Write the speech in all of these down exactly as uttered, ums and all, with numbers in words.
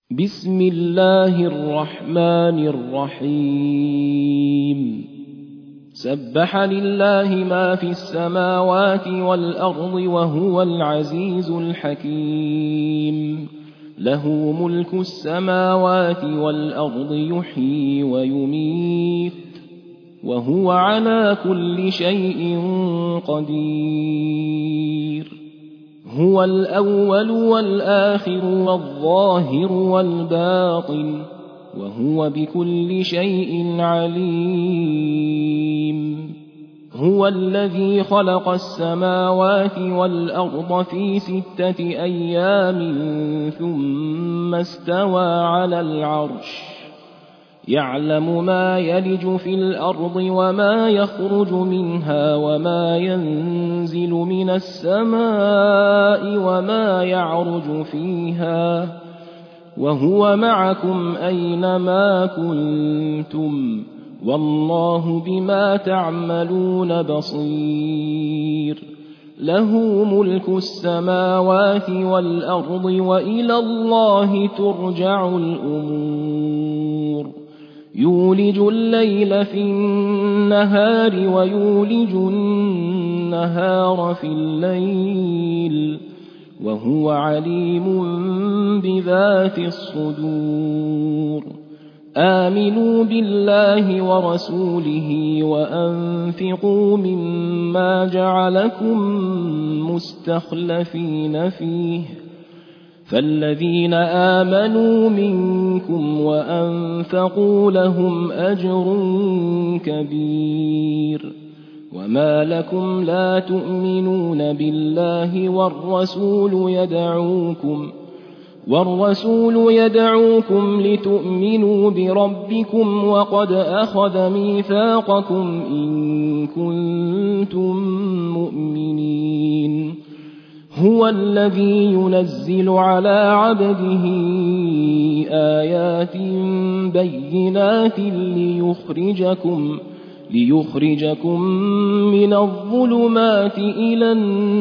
بسم الله الرحمن الرحيم سبح لله ما في السماوات والأرض وهو العزيز الحكيم له ملك السماوات والأرض يحيي ويميت وهو على كل شيء قدير هو الأول والآخر والظاهر والباطن وهو بكل شيء عليم هو الذي خلق السماوات والأرض في ستة أيام ثم استوى على العرش يعلم ما يلج في الأرض وما يخرج منها وما ينزل من السماء وما يعرج فيها وهو معكم أينما كنتم والله بما تعملون بصير له ملك السماوات والأرض وإلى الله ترجع الأمور يولج الليل في النهار ويولج النهار في الليل وهو عليم بذات الصدور آمنوا بالله ورسوله وأنفقوا مما جعلكم مستخلفين فيه فالذين آمنوا منكم وأنفقوا لهم أجر كبير وما لكم لا تؤمنون بالله والرسول يدعوكم والرسول يدعوكم لتؤمنوا بربكم وقد أخذ ميثاقكم إن كنتم مؤمنين هو الذي ينزل على عبده آيات بينات ليخرجكم ليخرجكم من الظلمات إلى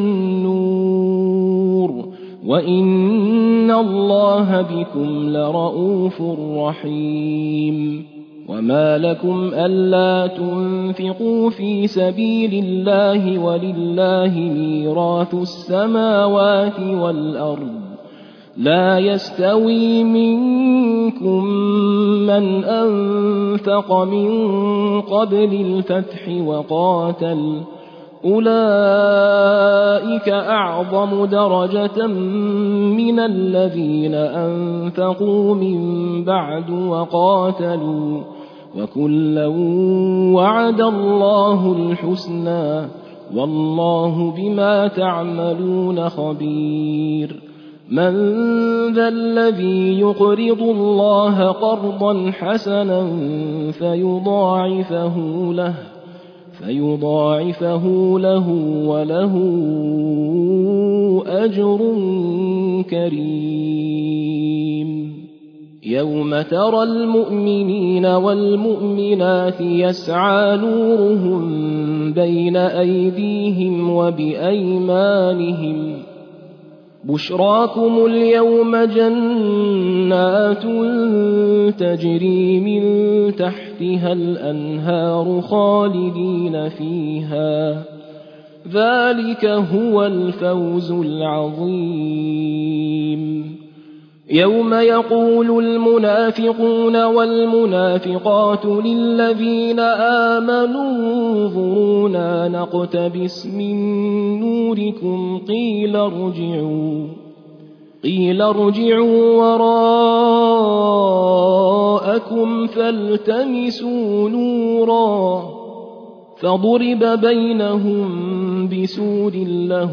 النور وإن الله بكم لرءوف رحيم وما لكم ألا تنفقوا في سبيل الله ولله ميراث السماوات والأرض لا يستوي منكم من أنفق من قبل الفتح وقاتل أولئك أعظم درجة من الذين أنفقوا من بعد وقاتلوا وكلا وعد الله الحسنى والله بما تعملون خبير من ذا الذي يقرض الله قرضا حسنا فيضاعفه له فيضاعفه له وله أجر كريم يوم ترى المؤمنين والمؤمنات يسعى نورهم بين أيديهم وبأيمانهم بشراكم اليوم جنات تجري من تحتها الأنهار خالدين فيها ذلك هو الفوز العظيم يوم يقول المنافقون والمنافقات للذين آمنوا انظرونا نقتبس من نوركم قيل ارجعوا قيل ارجعوا وراءكم فالتمسوا نورا فضرب بينهم بسور له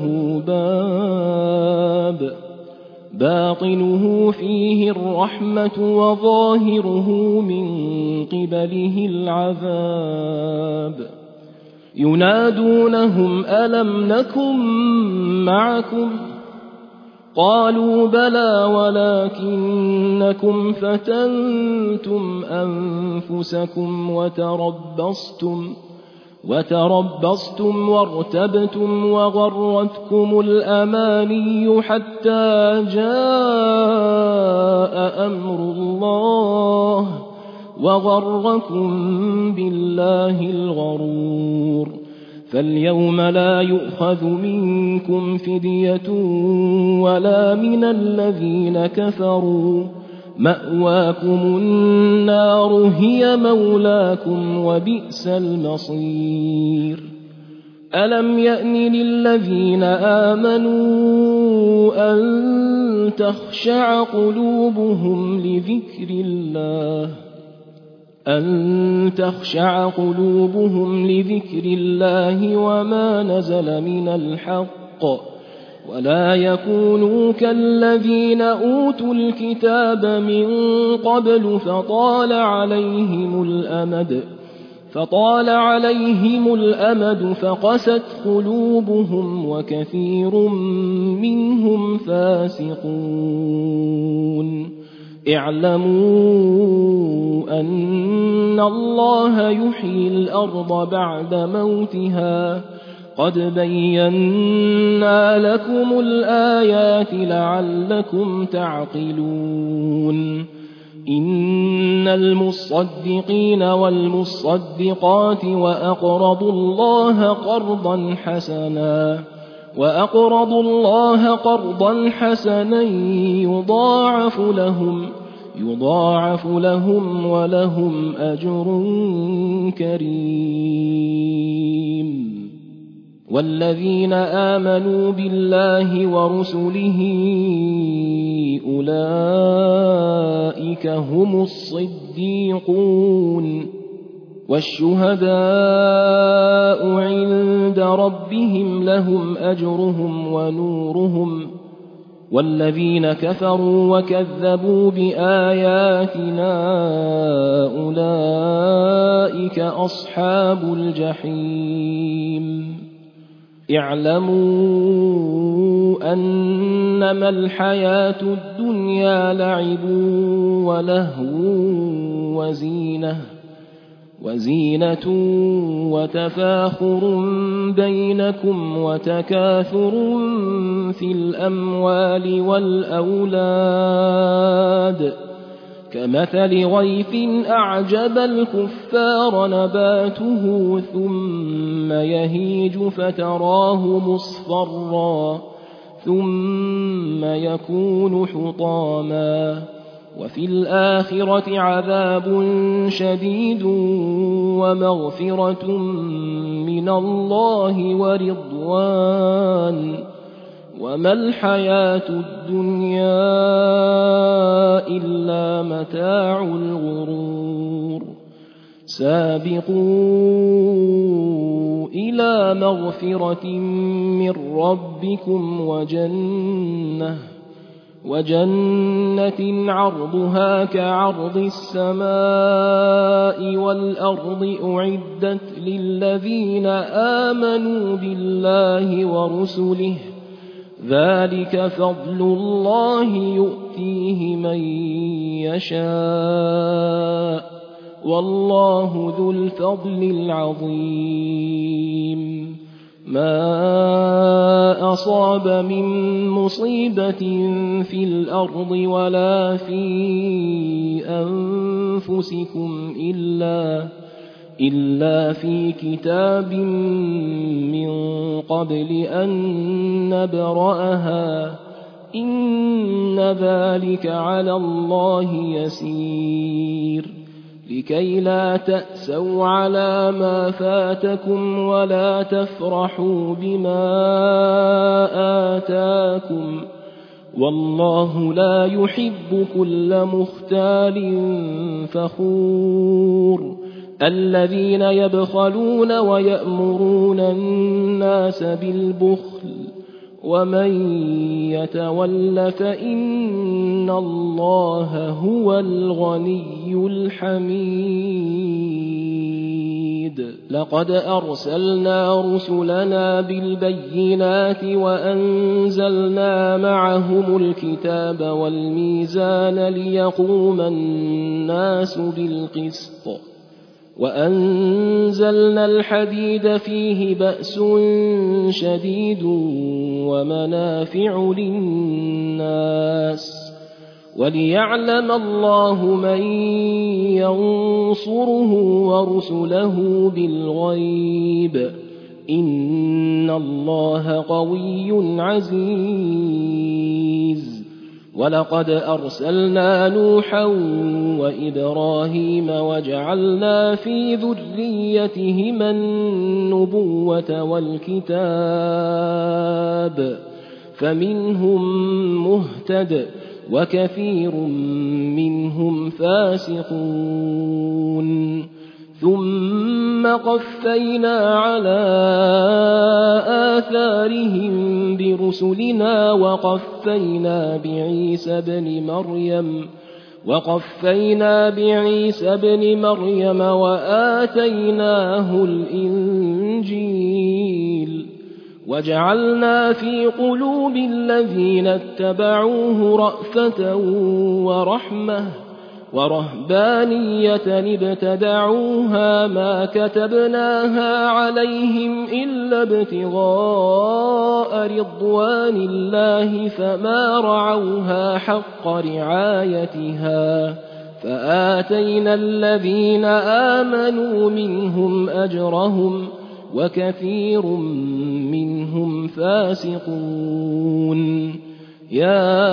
باب باطنه فيه الرحمة وظاهره من قبله العذاب ينادونهم ألم نكن معكم قالوا بلى ولكنكم فتنتم أنفسكم وتربصتم وتربصتم وارتبتم وغرتكم الأماني حتى جاء أمر الله وغركم بالله الغرور فاليوم لا يؤخذ منكم فدية ولا من الذين كفروا مأواكم النار هي مولاكم وبئس المصير ألم يأن للذين آمنوا أن تخشع قلوبهم لذكر الله أن تخشع قلوبهم لذكر الله وما نزل من الحق ولا يكونوا كالذين أوتوا الكتاب من قبل فطال عليهم الأمد فطال عليهم الأمد فقست قلوبهم وكثير منهم فاسقون اعلموا أن الله يحيي الأرض بعد موتها قد بينا لكم الآيات لعلكم تعقلون إن المصدقين والمصدقات وأقرضوا الله قرضا حسنا وأقرضوا الله قرضا حسنا يضاعف لهم يضاعف لهم ولهم أجر كريم والذين آمنوا بالله ورسله أولئك هم الصديقون والشهداء عند ربهم لهم أجرهم ونورهم والذين كفروا وكذبوا بآياتنا أولئك أصحاب الجحيم اعلموا أنما الحياة الدنيا لعب ولهو وزينة وزينة وتفاخر بينكم وتكاثر في الأموال والأولاد كمثل غيث أعجب الكفار نباته ثم يهيج فتراه مصفرا ثم يكون حطاما وفي الآخرة عذاب شديد ومغفرة من الله ورضوان وما الحياة الدنيا إلا متاع الغرور سابقوا إلى مغفرة من ربكم وجنة وجنة عرضها كعرض السماء والأرض أعدت للذين آمنوا بالله ورسله ذلك فضل الله يؤتيه من يشاء والله ذو الفضل العظيم ما أصاب من مصيبة في الأرض ولا في أنفسكم إلا إلا في كتاب من قبل أن نبرأها إن ذلك على الله يسير لكي لا تأسوا على ما فاتكم ولا تفرحوا بما آتاكم والله لا يحب كل مختال فخور الذين يبخلون ويأمرون الناس بالبخل ومن يتول فإن الله هو الغني الحميد لقد أرسلنا رسلنا بالبينات وأنزلنا معهم الكتاب والميزان ليقوم الناس بالقسط وأنزلنا الحديد فيه بأس شديد ومنافع للناس وليعلم الله من ينصره ورسله بالغيب إن الله قوي عزيز ولقد أرسلنا نوحا وإبراهيم وجعلنا في ذريتهما النبوة والكتاب فمنهم مهتد وكثير منهم فاسقون ثم قفينا على آثارهم برسلنا وقفينا بعيسى بن مريم وقفينا بعيسى بن مريم وآتيناه الإنجيل وجعلنا في قلوب الذين اتبعوه رأفة ورحمة ورهبانية ابتدعوها ما كتبناها عليهم إلا ابتغاء رضوان الله فما رعوها حق رعايتها فآتينا الذين آمنوا منهم أجرهم وكثير منهم فاسقون يا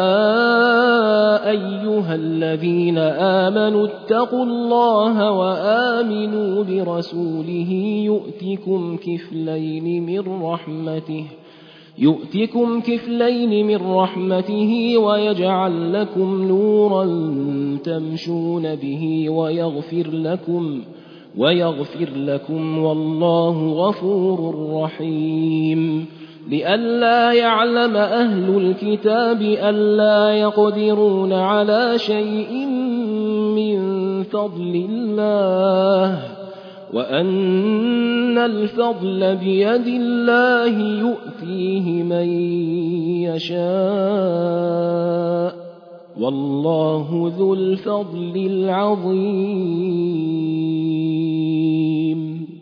أيها الذين آمنوا اتقوا الله وآمنوا برسوله يؤتكم كفلين من رحمته يؤتكم كفلين من رحمته ويجعل لكم نورا تمشون به ويغفر لكم ويغفر لكم والله غفور رحيم لئلا يعلم أهل الكتاب ألا يقدرون على شيء من فضل الله وأن الفضل بيد الله يؤتيه من يشاء والله ذو الفضل العظيم